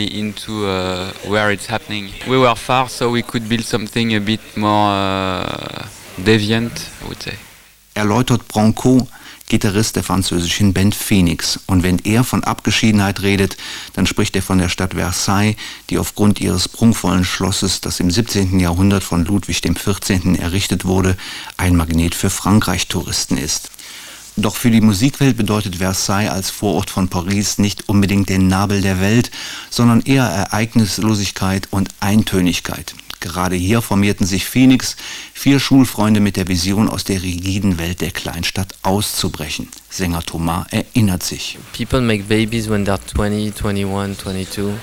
into where it's happening. We were far, so we could build something a bit more deviant, I would say. Erläutert Branco, Gitarrist der französischen Band Phoenix. Und wenn er von Abgeschiedenheit redet, dann spricht er von der Stadt Versailles, die aufgrund ihres prunkvollen Schlosses, das im 17. Jahrhundert von Ludwig XIV. Errichtet wurde, ein Magnet für Frankreich-Touristen ist. Doch für die Musikwelt bedeutet Versailles als Vorort von Paris nicht unbedingt den Nabel der Welt, sondern eher Ereignislosigkeit und Eintönigkeit. Gerade hier formierten sich Phoenix, 4 Schulfreunde mit der Vision, aus der rigiden Welt der Kleinstadt auszubrechen. Sänger Thomas erinnert sich. People make babies when they're 20, 21, 22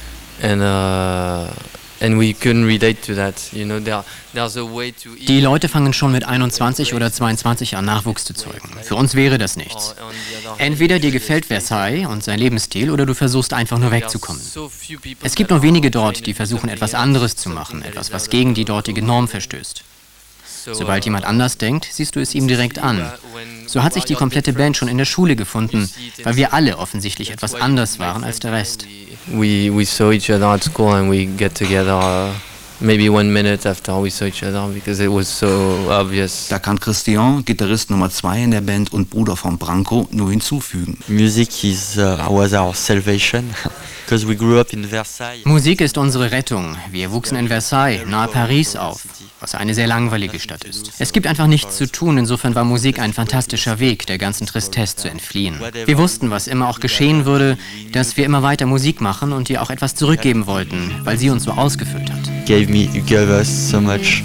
and we couldn't relate to that. You know, there's a way to eat. Die Leute fangen schon mit 21 oder 22 an, Nachwuchs zu zeugen. Für uns wäre das nichts. Entweder dir gefällt Versailles und sein Lebensstil oder du versuchst einfach nur wegzukommen. Es gibt nur wenige dort, die versuchen etwas anderes zu machen, etwas, was gegen die dortige Norm verstößt. Sobald jemand anders denkt, siehst du es ihm direkt an. So hat sich die komplette Band schon in der Schule gefunden, weil wir alle offensichtlich etwas anders waren als der Rest. We saw each other at school and we get together maybe 1 minute after we saw each other because it was so obvious. Da kann Christian, Gitarrist Nummer 2 in der Band und Bruder von Branco, nur hinzufügen. Music was our salvation. Because we grew up in Versailles. Musik ist unsere Rettung. Wir wuchsen in Versailles, nahe Paris auf, was eine sehr langweilige Stadt ist. Es gibt einfach nichts zu tun, insofern war Musik ein fantastischer Weg, der ganzen Tristesse zu entfliehen. Wir wussten, was immer auch geschehen würde, dass wir immer weiter Musik machen und ihr auch etwas zurückgeben wollten, weil sie uns so ausgefüllt hat. You gave us so much.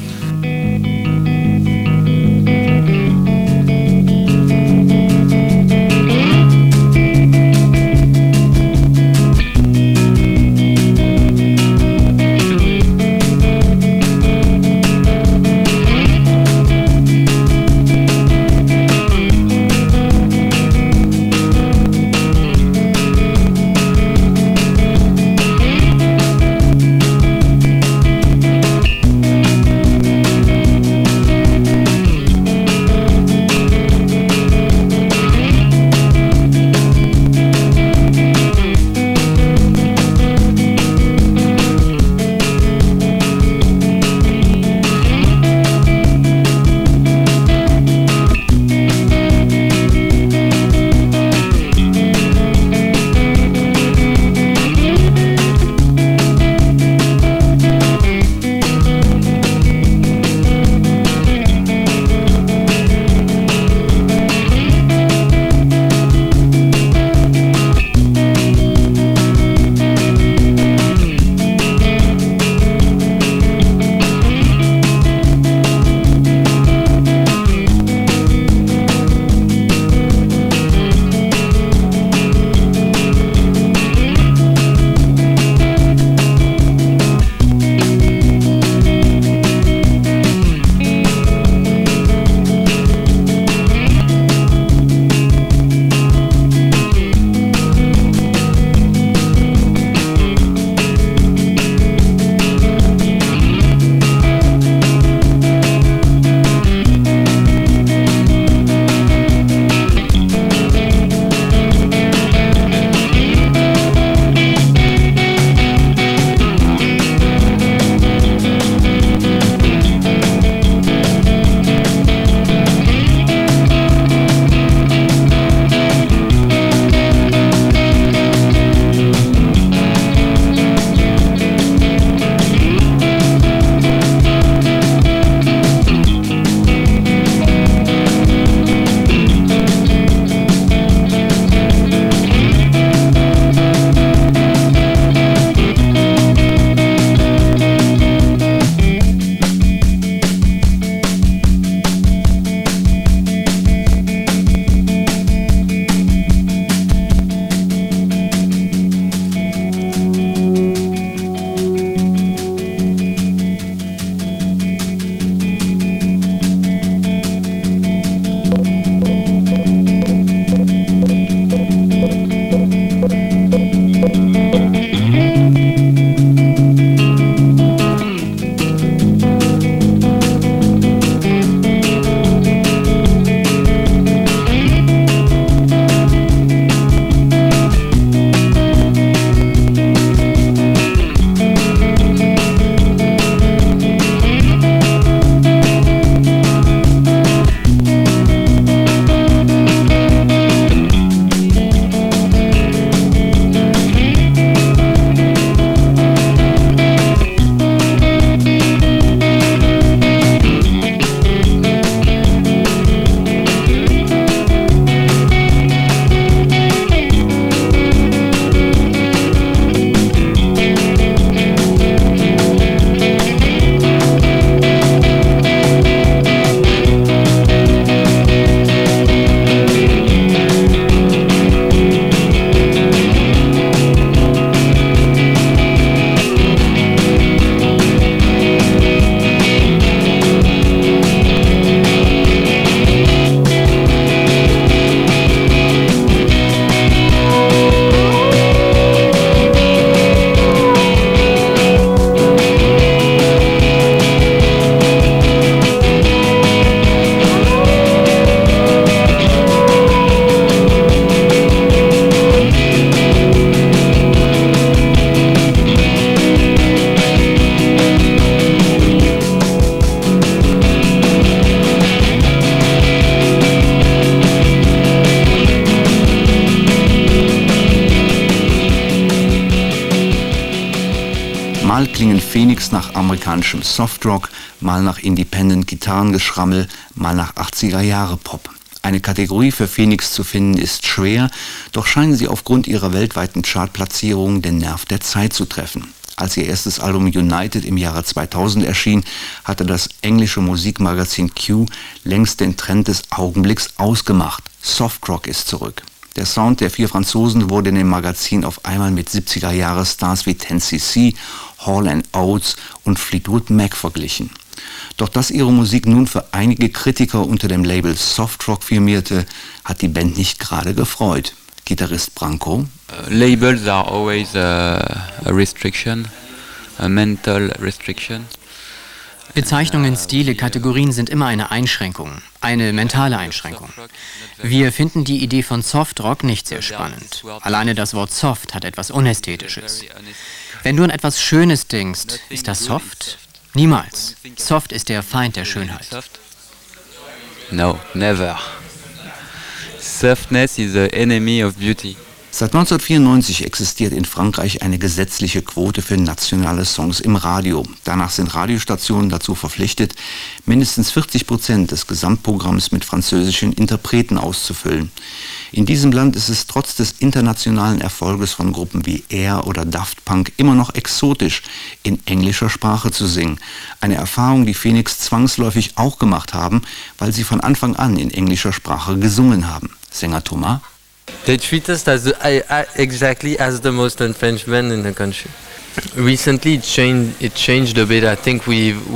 Mal klingen Phoenix nach amerikanischem Softrock, mal nach Independent-Gitarrengeschrammel, mal nach 80er-Jahre-Pop. Eine Kategorie für Phoenix zu finden ist schwer, doch scheinen sie aufgrund ihrer weltweiten Chartplatzierung den Nerv der Zeit zu treffen. Als ihr erstes Album United im Jahre 2000 erschien, hatte das englische Musikmagazin Q längst den Trend des Augenblicks ausgemacht. Softrock ist zurück. Der Sound der 4 Franzosen wurde in dem Magazin auf einmal mit 70er-Jahre-Stars wie 10cc, Hall & Oates und Fleetwood Mac verglichen. Doch dass ihre Musik nun für einige Kritiker unter dem Label Softrock firmierte, hat die Band nicht gerade gefreut. Gitarrist Branco: Labels are always a restriction, a mental restriction. Bezeichnungen, Stile, Kategorien sind immer eine Einschränkung, eine mentale Einschränkung. Wir finden die Idee von Softrock nicht sehr spannend. Alleine das Wort Soft hat etwas Unästhetisches. Wenn du an etwas Schönes denkst, ist das soft? Niemals. Soft ist der Feind der Schönheit. No, never. Softness is the enemy of beauty. Seit 1994 existiert in Frankreich eine gesetzliche Quote für nationale Songs im Radio. Danach sind Radiostationen dazu verpflichtet, mindestens 40% des Gesamtprogramms mit französischen Interpreten auszufüllen. In diesem Land ist es trotz des internationalen Erfolges von Gruppen wie Air oder Daft Punk immer noch exotisch, in englischer Sprache zu singen. Eine Erfahrung, die Phoenix zwangsläufig auch gemacht haben, weil sie von Anfang an in englischer Sprache gesungen haben. Sänger Thomas: They treat us exactly as the most unfrenched band in the country. Recently it changed a bit. I think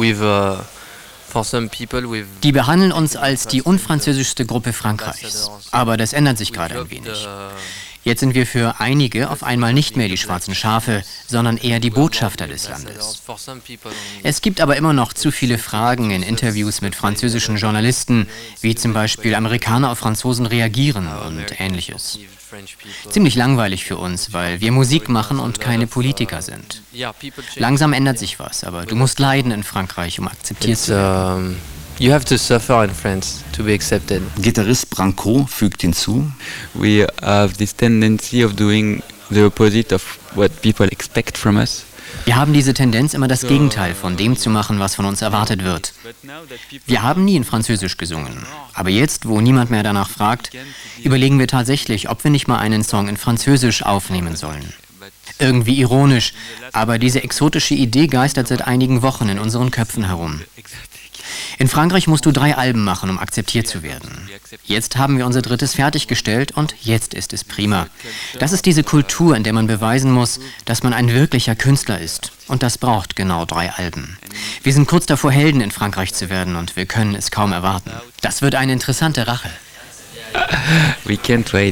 for some people Die behandeln uns als die unfranzösischste Gruppe Frankreichs. Aber das ändert sich gerade ein wenig. Jetzt sind wir für einige auf einmal nicht mehr die schwarzen Schafe, sondern eher die Botschafter des Landes. Es gibt aber immer noch zu viele Fragen in Interviews mit französischen Journalisten, wie zum Beispiel Amerikaner auf Franzosen reagieren und Ähnliches. Ziemlich langweilig für uns, weil wir Musik machen und keine Politiker sind. Langsam ändert sich was, aber du musst leiden in Frankreich, um akzeptiert zu werden. You have to suffer in France to be accepted. Gitarrist Branco fügt hinzu: We have this tendency of doing the opposite of what people expect from us. Wir haben diese Tendenz, immer das Gegenteil von dem zu machen, was von uns erwartet wird. Wir haben nie in Französisch gesungen. Aber jetzt, wo niemand mehr danach fragt, überlegen wir tatsächlich, ob wir nicht mal einen Song in Französisch aufnehmen sollen. Irgendwie ironisch, aber diese exotische Idee geistert seit einigen Wochen in unseren Köpfen herum. In Frankreich musst du 3 Alben machen, um akzeptiert zu werden. Jetzt haben wir unser 3. fertiggestellt und jetzt ist es prima. Das ist diese Kultur, in der man beweisen muss, dass man ein wirklicher Künstler ist. Und das braucht genau 3 Alben. Wir sind kurz davor, Helden in Frankreich zu werden und wir können es kaum erwarten. Das wird eine interessante Rache. We can't wait.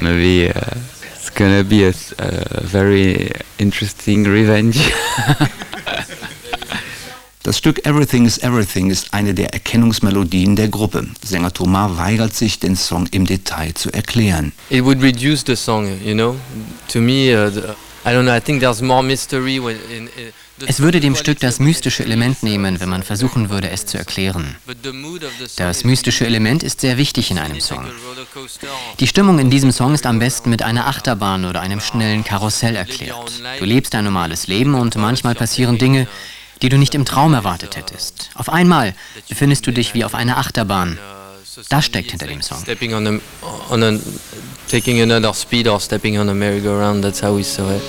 It's gonna be a very interesting revenge. Das Stück Everything is Everything ist eine der Erkennungsmelodien der Gruppe. Sänger Thomas weigert sich, den Song im Detail zu erklären. It would reduce the song, you know. To me, I don't know. I think there's more mystery Es würde dem Stück das mystische Element nehmen, wenn man versuchen würde, es zu erklären. Das mystische Element ist sehr wichtig in einem Song. Die Stimmung in diesem Song ist am besten mit einer Achterbahn oder einem schnellen Karussell erklärt. Du lebst ein normales Leben und manchmal passieren Dinge, die du nicht im Traum erwartet hättest. Auf einmal befindest du dich wie auf einer Achterbahn. Das steckt hinter dem Song. Taking another speed or stepping on a merry-go-round, that's how we saw it.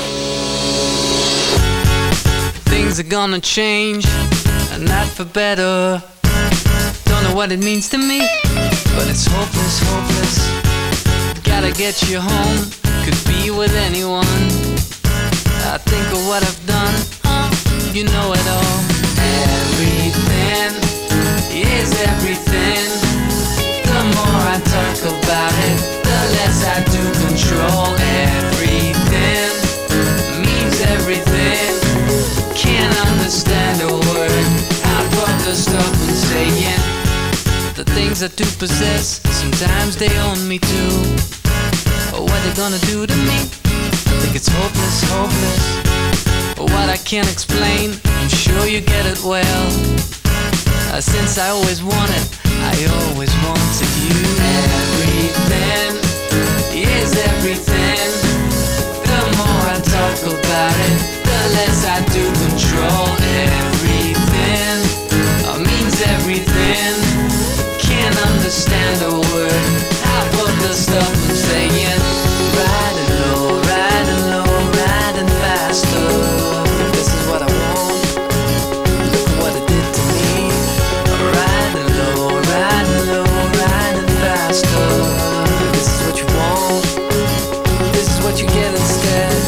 Things are gonna change, and not for better. Don't know what it means to me, but it's hopeless, hopeless. Gotta get you home, could be with anyone. I think of what I've done, you know it all. Everything is everything. The more I talk about it, the less I do control. Everything means everything. Can't understand a word. I'd rather stop and saying the things I do possess. Sometimes they own me too. What they gonna do to me? I think it's hopeless, hopeless. What I can't explain, I'm sure you get it well. Since I always wanted you. Everything is everything. The more I talk about it, the less I do control everything. Means everything. Can't understand a word. Half of the stuff I'm saying. Riding low, riding low, riding faster. This is what I want. Look what it did to me. Riding low, riding low, riding faster. This is what you want. This is what you get instead.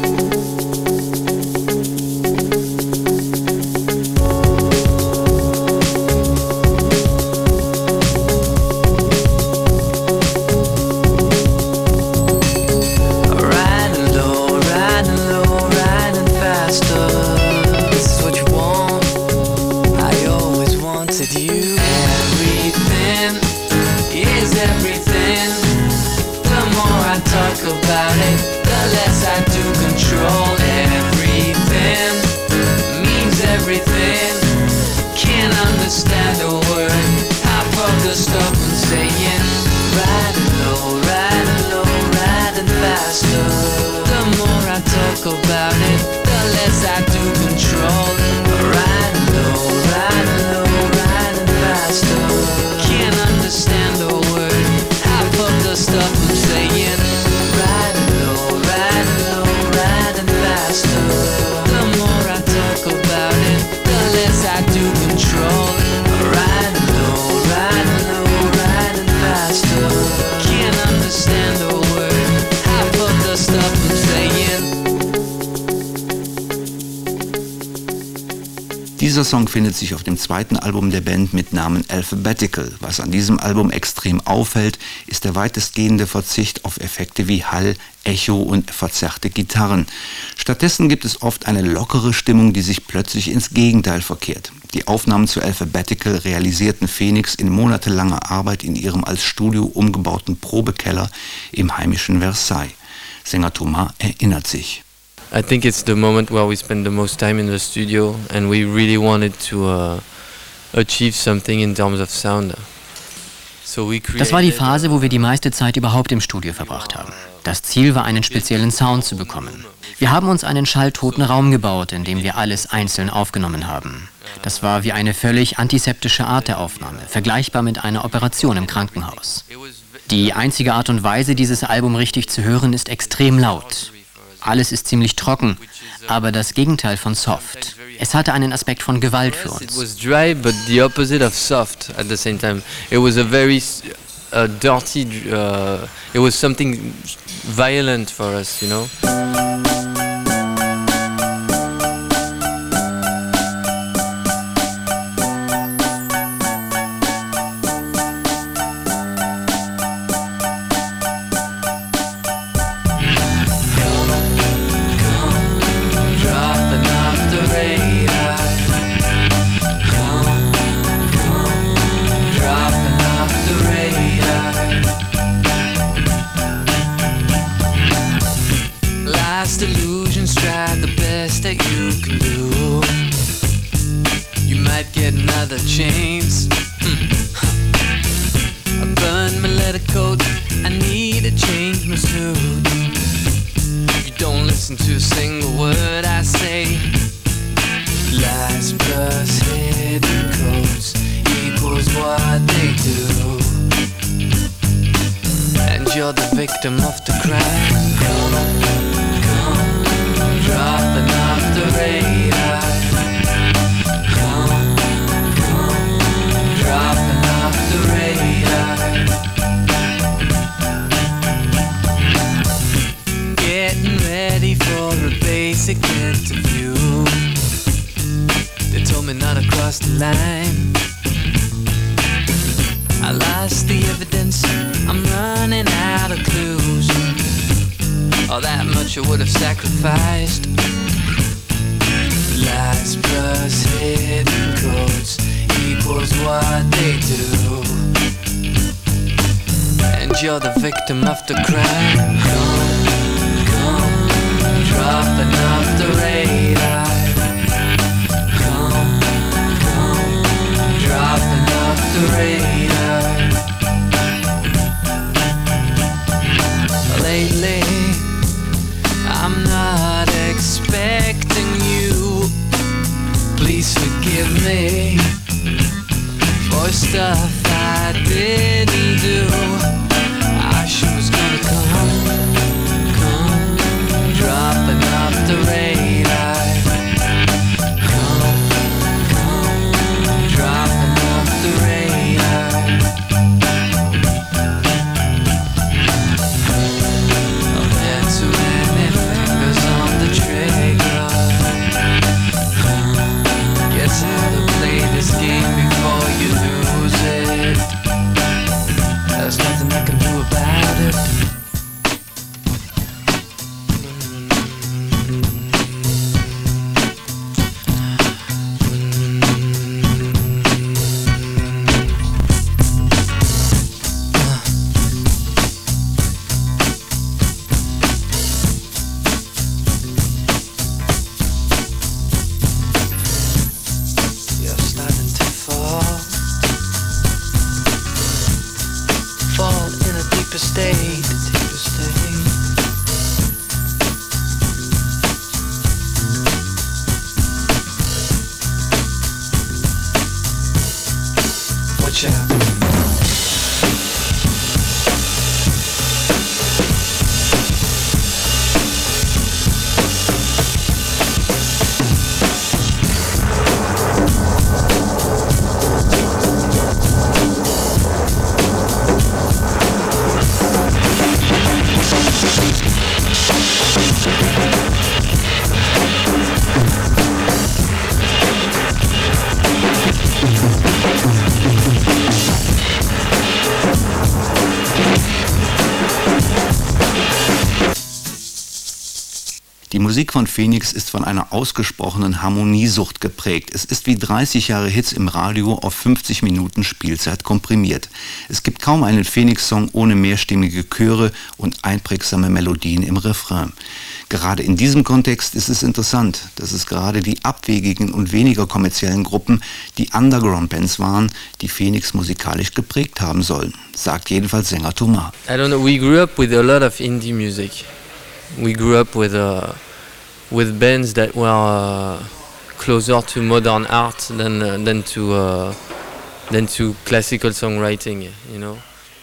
About it, the less I do control everything. Means everything. Can't understand a word. Half of the stuff I'm saying. Riding low, riding low, riding faster. The more I talk about it, the less I do control. Riding low, riding low, riding faster. Can't understand a word. Half of the stuff I'm saying. The more I talk about it, the less I do control. Riding low, riding low, riding faster. Can't understand a word. Half of the stuff I'm saying. Dieser Song findet sich auf dem zweiten Album der Band mit Namen Alphabetical. Was an diesem Album extrem auffällt, ist der weitestgehende Verzicht auf Effekte wie Hall, Echo und verzerrte Gitarren. Stattdessen gibt es oft eine lockere Stimmung, die sich plötzlich ins Gegenteil verkehrt. Die Aufnahmen zu Alphabetical realisierten Phoenix in monatelanger Arbeit in ihrem als Studio umgebauten Probekeller im heimischen Versailles. Sänger Thomas erinnert sich. I think it's the moment where we spend the most time in the studio and we really wanted to achieve something in terms of sound. Das war die Phase, wo wir die meiste Zeit überhaupt im Studio verbracht haben. Das Ziel war, einen speziellen Sound zu bekommen. Wir haben uns einen schalltoten Raum gebaut, in dem wir alles einzeln aufgenommen haben. Das war wie eine völlig antiseptische Art der Aufnahme, vergleichbar mit einer Operation im Krankenhaus. Die einzige Art und Weise, dieses Album richtig zu hören, ist extrem laut. Alles ist ziemlich trocken, aber das Gegenteil von soft. Es hatte einen Aspekt von Gewalt für uns. It was dry, but the opposite of soft at the same time. It was a very dirty, it was something violent for us, you know. Chains. I burned my leather coat. I need to change my suit. You don't listen to a single word I say. Lies plus hidden codes equals what they do. And you're the victim of the crime. Come, dropping off the radar. Dropping off the radar. Getting ready for a basic interview. They told me not to cross the line. I lost the evidence, I'm running out of clues. All that much I would have sacrificed. Lies plus hidden codes equals what they do. And you're the victim of the crime. Come, dropping off the radar. Come, dropping off the radar. Lately, I'm not expecting you stuff I didn't do. I sure was gonna come, dropping off the radar. Come, dropping off the radar. Oh, that's when it fingers on the trigger. Guess how to play this game before you lose it. There's nothing I can do about it. You're starting to fall in a deeper state. Watch out. Die Musik von Phoenix ist von einer ausgesprochenen Harmoniesucht geprägt. Es ist wie 30 Jahre Hits im Radio auf 50 Minuten Spielzeit komprimiert. Es gibt kaum einen Phoenix-Song ohne mehrstimmige Chöre und einprägsame Melodien im Refrain. Gerade in diesem Kontext ist es interessant, dass es gerade die abwegigen und weniger kommerziellen Gruppen, die Underground-Bands waren, die Phoenix musikalisch geprägt haben sollen, sagt jedenfalls Sänger Thomas. I don't know, we grew up with a lot of indie music. We grew up with bands that were closer to modern art than to classical songwriting, you know.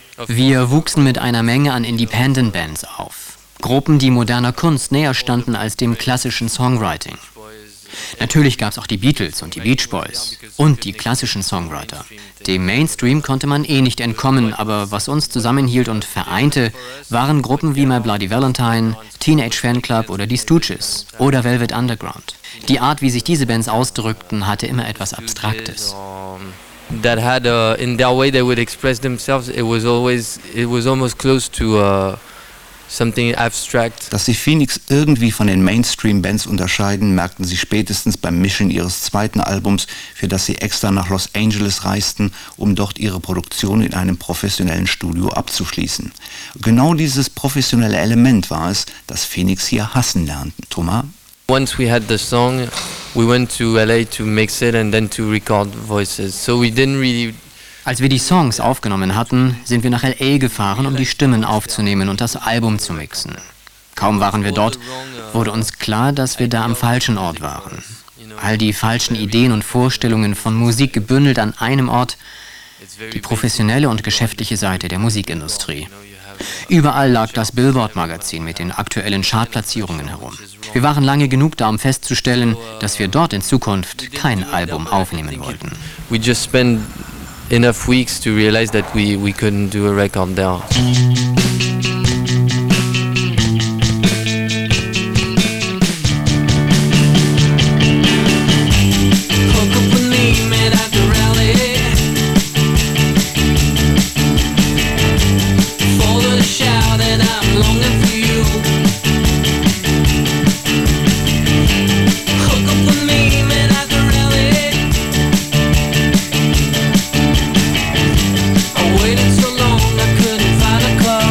Wir wuchsen mit einer Menge an Independent-Bands auf. Gruppen, die moderner Kunst näher standen als dem klassischen Songwriting. Natürlich gab es auch die Beatles und die Beach Boys und die klassischen Songwriter. Dem Mainstream konnte man nicht entkommen, aber was uns zusammenhielt und vereinte, waren Gruppen wie My Bloody Valentine, Teenage Fanclub oder die Stooges oder Velvet Underground. Die Art, wie sich diese Bands ausdrückten, hatte immer etwas Abstraktes. That had in their way they would express themselves. It was almost close to something abstract. Dass sich Phoenix irgendwie von den Mainstream-Bands unterscheiden, merkten sie spätestens beim Mischen ihres zweiten Albums, für das sie extra nach Los Angeles reisten, um dort ihre Produktion in einem professionellen Studio abzuschließen. Genau dieses professionelle Element war es, das Phoenix hier hassen lernten. Thomas? Once we had the song, we went to LA to mix it and then to record voices. So we didn't really. Als wir die Songs aufgenommen hatten, sind wir nach L.A. gefahren, um die Stimmen aufzunehmen und das Album zu mixen. Kaum waren wir dort, wurde uns klar, dass wir da am falschen Ort waren. All die falschen Ideen und Vorstellungen von Musik gebündelt an einem Ort, die professionelle und geschäftliche Seite der Musikindustrie. Überall lag das Billboard-Magazin mit den aktuellen Chartplatzierungen herum. Wir waren lange genug da, um festzustellen, dass wir dort in Zukunft kein Album aufnehmen wollten. We just spent enough weeks to realize that we couldn't do a record there. Waited so long I couldn't find a car.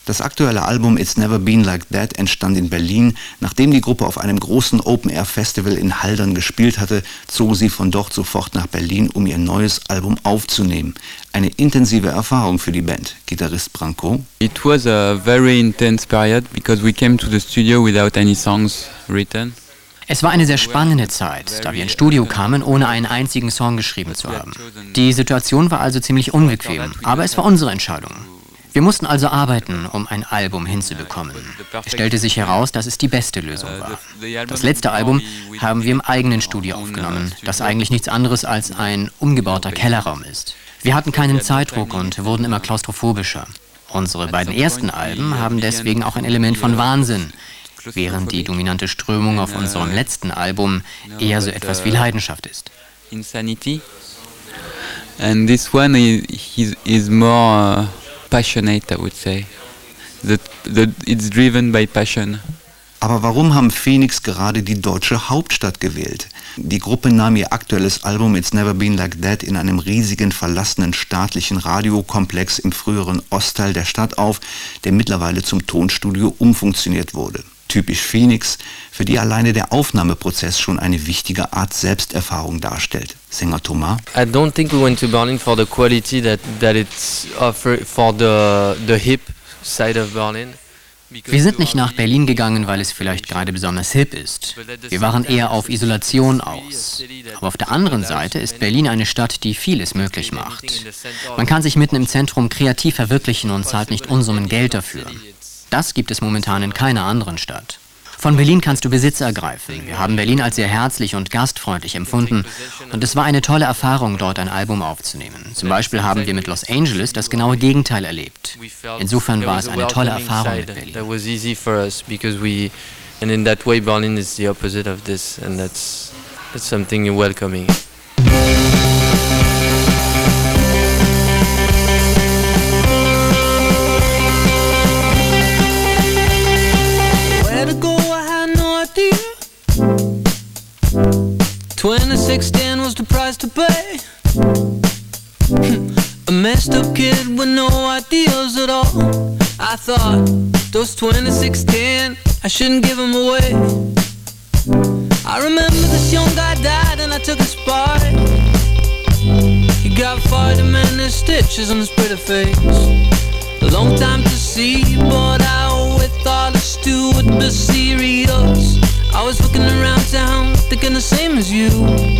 Das aktuelle Album It's Never Been Like That entstand in Berlin. Nachdem die Gruppe auf einem großen Open-Air-Festival in Haldern gespielt hatte, zogen sie von dort sofort nach Berlin, um ihr neues Album aufzunehmen. Eine intensive Erfahrung für die Band. Gitarrist Branco. It was a very intense period because we came to the studio without any songs written. Es war eine sehr spannende Zeit, da wir ins Studio kamen, ohne einen einzigen Song geschrieben zu haben. Die Situation war also ziemlich unbequem, aber es war unsere Entscheidung. Wir mussten also arbeiten, um ein Album hinzubekommen. Es stellte sich heraus, dass es die beste Lösung war. Das letzte Album haben wir im eigenen Studio aufgenommen, das eigentlich nichts anderes als ein umgebauter Kellerraum ist. Wir hatten keinen Zeitdruck und wurden immer klaustrophobischer. Unsere beiden ersten Alben haben deswegen auch ein Element von Wahnsinn, während die dominante Strömung auf unserem letzten Album eher so etwas wie Leidenschaft ist. Insanity. And this one is more passionate, I would say. It's driven by passion. Aber warum haben Phoenix gerade die deutsche Hauptstadt gewählt? Die Gruppe nahm ihr aktuelles Album It's Never Been Like That in einem riesigen verlassenen staatlichen Radiokomplex im früheren Ostteil der Stadt auf, der mittlerweile zum Tonstudio umfunktioniert wurde. Typisch Phoenix, für die alleine der Aufnahmeprozess schon eine wichtige Art Selbsterfahrung darstellt. Sänger Thomas. I don't think we went to Berlin for the quality that it's offered for the hip side of Berlin. Wir sind nicht nach Berlin gegangen, weil es vielleicht gerade besonders hip ist. Wir waren eher auf Isolation aus. Aber auf der anderen Seite ist Berlin eine Stadt, die vieles möglich macht. Man kann sich mitten im Zentrum kreativ verwirklichen und zahlt nicht Unsummen Geld dafür. Das gibt es momentan in keiner anderen Stadt. Von Berlin kannst du Besitz ergreifen. Wir haben Berlin als sehr herzlich und gastfreundlich empfunden und es war eine tolle Erfahrung, dort ein Album aufzunehmen. Zum Beispiel haben wir mit Los Angeles das genaue Gegenteil erlebt. Insofern war es eine tolle Erfahrung mit Berlin. That was easy for us because and in that way Berlin is the opposite of this, and that's something welcoming. Where to go, I had no idea. 2610 was the price to pay. A messed up kid with no ideas at all. I thought, those 2610, I shouldn't give them away. I remember this young guy died and I took his part. He got vitamin stitches on his pretty face. A long time to see, but I always thought it still would be serious. I was looking around town, thinking the same as you.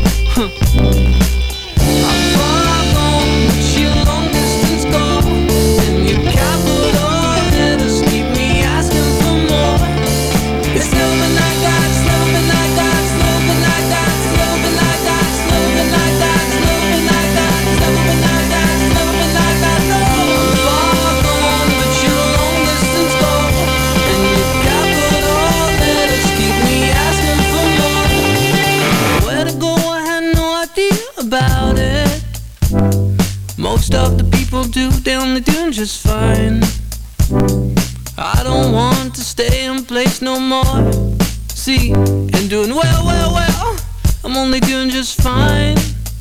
I'm far gone, but your long distance go, and your capital letters keep me asking for more. It's never been like that, it's never been like that, it's never been like that, it's never been like that, it's never been like that, it's never been like that, it's never been like that, it's never been like that, no. I'm far gone, but your long distance go, and your capital letters keep me asking for more. Where to go, I had no idea about it. Most of the people do, they only doing just fine. I don't want to stay in place no more. See, and doing well, I'm only doing just fine.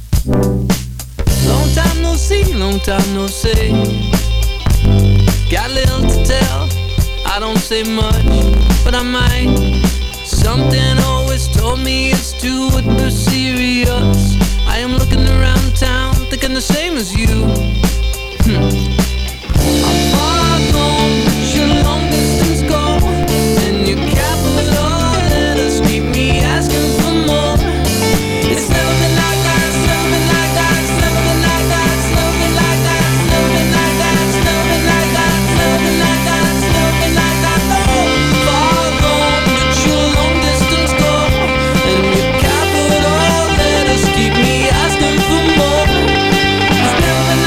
Long time no see, long time no say. Got little to tell, I don't say much, but I might. Something always told me it's too serious. I am looking around town, thinking the same as you. I'm far gone, but your long distance go, and your capital letters keep me asking for more. It's never been like that, it's never been like that, it's never been like that, it's never been like that, it's never been like that, it's never been like that, it's never been like that, it's never been like that, no. Far gone, but your long distance go, and your capital letters keep me asking for more. It's never been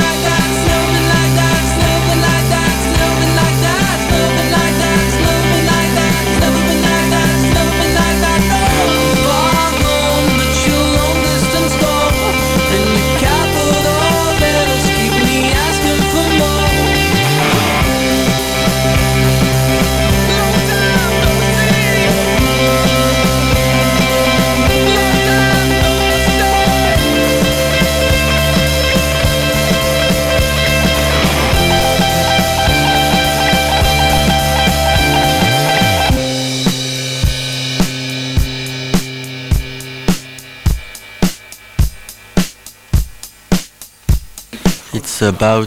It's about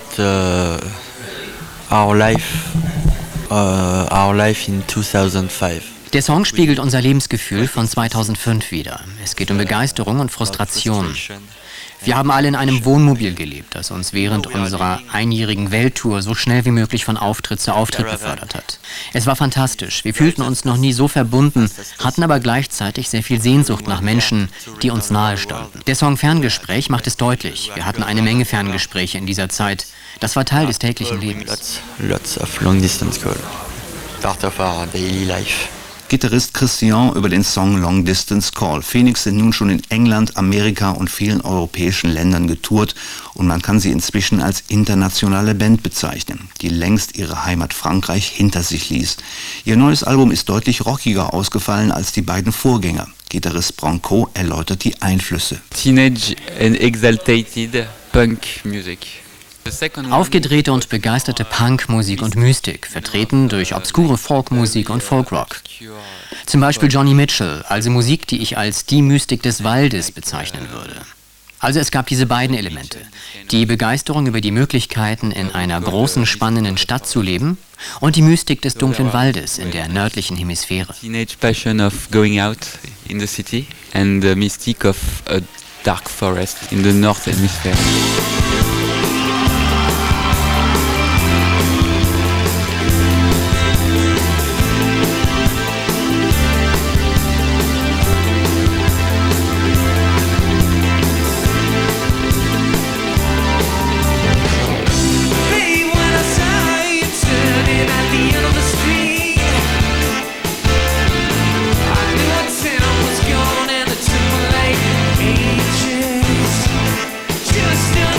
our life in 2005. Der Song spiegelt unser Lebensgefühl von 2005 wider. Es geht um Begeisterung und Frustration. Wir haben alle in einem Wohnmobil gelebt, das uns während unserer einjährigen Welttour so schnell wie möglich von Auftritt zu Auftritt befördert hat. Es war fantastisch. Wir fühlten uns noch nie so verbunden, hatten aber gleichzeitig sehr viel Sehnsucht nach Menschen, die uns nahe standen. Der Song Ferngespräch macht es deutlich. Wir hatten eine Menge Ferngespräche in dieser Zeit. Das war Teil des täglichen Lebens. Lots of long distance call. Part of our daily life. Gitarrist Christian über den Song Long Distance Call. Phoenix sind nun schon in England, Amerika und vielen europäischen Ländern getourt und man kann sie inzwischen als internationale Band bezeichnen, die längst ihre Heimat Frankreich hinter sich ließ. Ihr neues Album ist deutlich rockiger ausgefallen als die beiden Vorgänger. Gitarrist Branco erläutert die Einflüsse. Teenage and exalted punk music. Aufgedrehte und begeisterte Punkmusik und Mystik, vertreten durch obskure Folkmusik und Folkrock. Zum Beispiel Johnny Mitchell, also Musik, die ich als die Mystik des Waldes bezeichnen würde. Also es gab diese beiden Elemente. Die Begeisterung über die Möglichkeiten, in einer großen, spannenden Stadt zu leben und die Mystik des dunklen Waldes in der nördlichen Hemisphäre. Teenage passion of going out in the city and the mystic of a dark forest in the north hemisphere. Still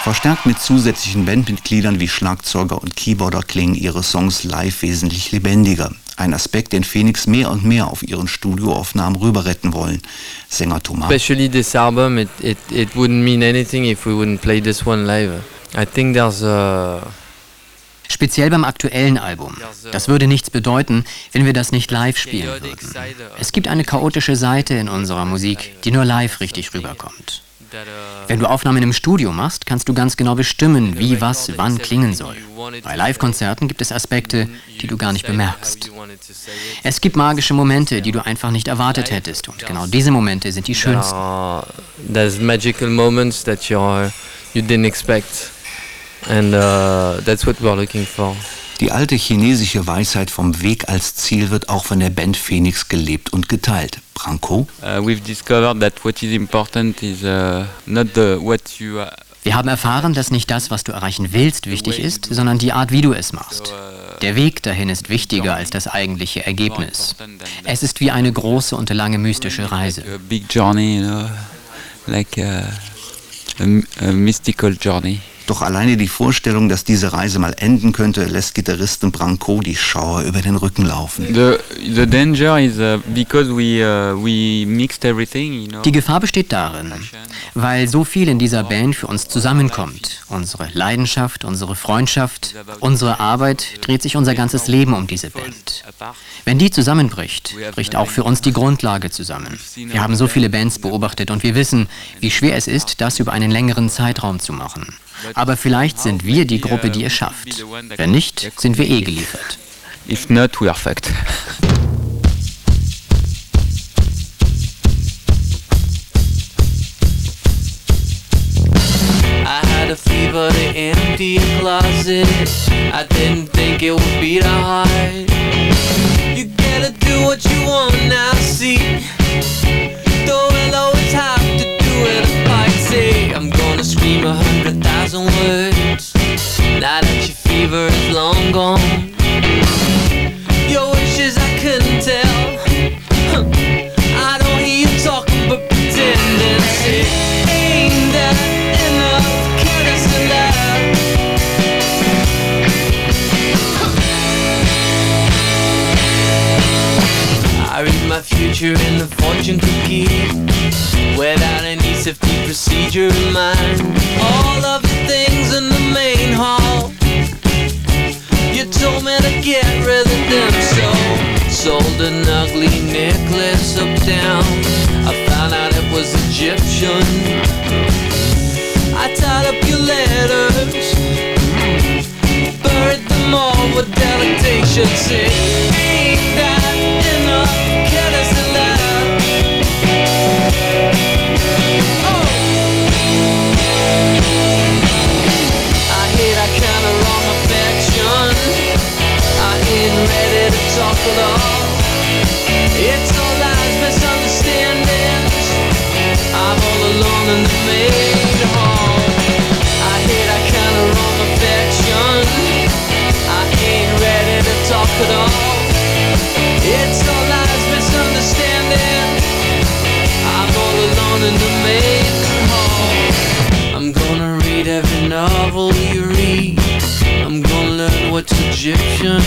Verstärkt mit zusätzlichen Bandmitgliedern wie Schlagzeuger und Keyboarder klingen ihre Songs live wesentlich lebendiger. Ein Aspekt, den Phoenix mehr und mehr auf ihren Studioaufnahmen rüberretten wollen. Sänger Thomas. Especially this album, it wouldn't mean anything if we wouldn't play this one live. I think there's a... Speziell beim aktuellen Album. Das würde nichts bedeuten, wenn wir das nicht live spielen würden. Es gibt eine chaotische Seite in unserer Musik, die nur live richtig rüberkommt. Wenn du Aufnahmen im Studio machst, kannst du ganz genau bestimmen, wie was wann klingen soll. Bei Live-Konzerten gibt es Aspekte, die du gar nicht bemerkst. Es gibt magische Momente, die du einfach nicht erwartet hättest, und genau diese Momente sind die schönsten. There's magical moments that you didn't expect. And that's what we're looking for. Die alte chinesische Weisheit vom Weg als Ziel wird auch von der Band Phoenix gelebt und geteilt. Branko? We've discovered that what is important is not what you... Wir haben erfahren, dass nicht das, was du erreichen willst, wichtig ist, sondern die Art, wie du es machst. Der Weg dahin ist wichtiger als das eigentliche Ergebnis. Es ist wie eine große und lange mystische Reise. A big journey, you know, like a mystical journey. Doch alleine die Vorstellung, dass diese Reise mal enden könnte, lässt Gitarristen Branko die Schauer über den Rücken laufen. The danger is because we mixed everything, you know. Die Gefahr besteht darin, weil so viel in dieser Band für uns zusammenkommt. Unsere Leidenschaft, unsere Freundschaft, unsere Arbeit, dreht sich unser ganzes Leben um diese Band. Wenn die zusammenbricht, bricht auch für uns die Grundlage zusammen. Wir haben so viele Bands beobachtet und wir wissen, wie schwer es ist, das über einen längeren Zeitraum zu machen. Aber vielleicht sind wir die Gruppe, die es schafft. Wenn nicht, sind wir geliefert. If not, we are fucked. I had a fever to empty a closet. I didn't think it would be that hard. You gotta do what you want now, see. Don't always have to do it apart. Say I'm gonna scream 100,000 words. Now that your fever is long gone. Your wishes I couldn't tell. I don't hear you talking but pretending. Say, ain't that enough? Careless love. I read my future in the fortune cookie without any sifting procedure in mind. All of the things in the main hall, you told me to get rid of them, so sold an ugly necklace uptown. I found out it was Egyptian. I tied up your letters, buried them all with delectation. Say, ain't that enough? Careless love. Oh, I hate that kind of wrong affection. I ain't ready to talk at all. It's all lies, misunderstandings. I'm all alone in the main hall. I hate that kind of wrong affection. I ain't ready to talk at all. It's all lies, misunderstandings. I'm all alone in the main hall. I'm gonna read every novel you read. I'm gonna learn what's Egyptian.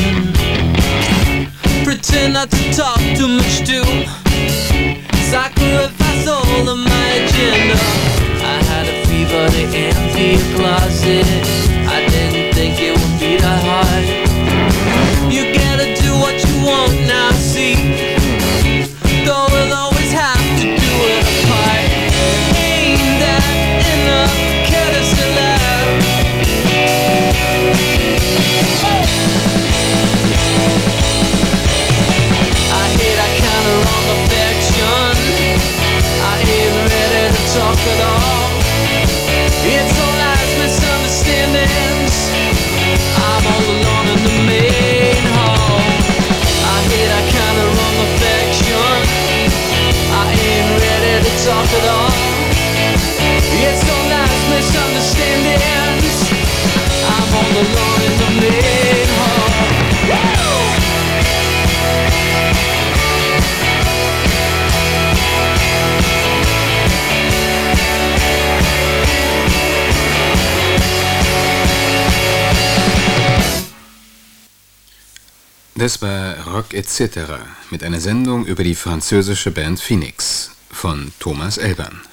Pretend not to talk too much too. Sacrifice all of my agenda. I had a fever to empty a closet. I didn't think it would be that hard. You gotta do what you want now, see. Don't always have to do it apart. Ain't that enough? Careless love. I hate that kind of wrong affection. I ain't ready to talk at all. It's all lies, misunderstanding. Das war Rock etc. mit einer Sendung über die französische Band Phoenix von Thomas Elbern.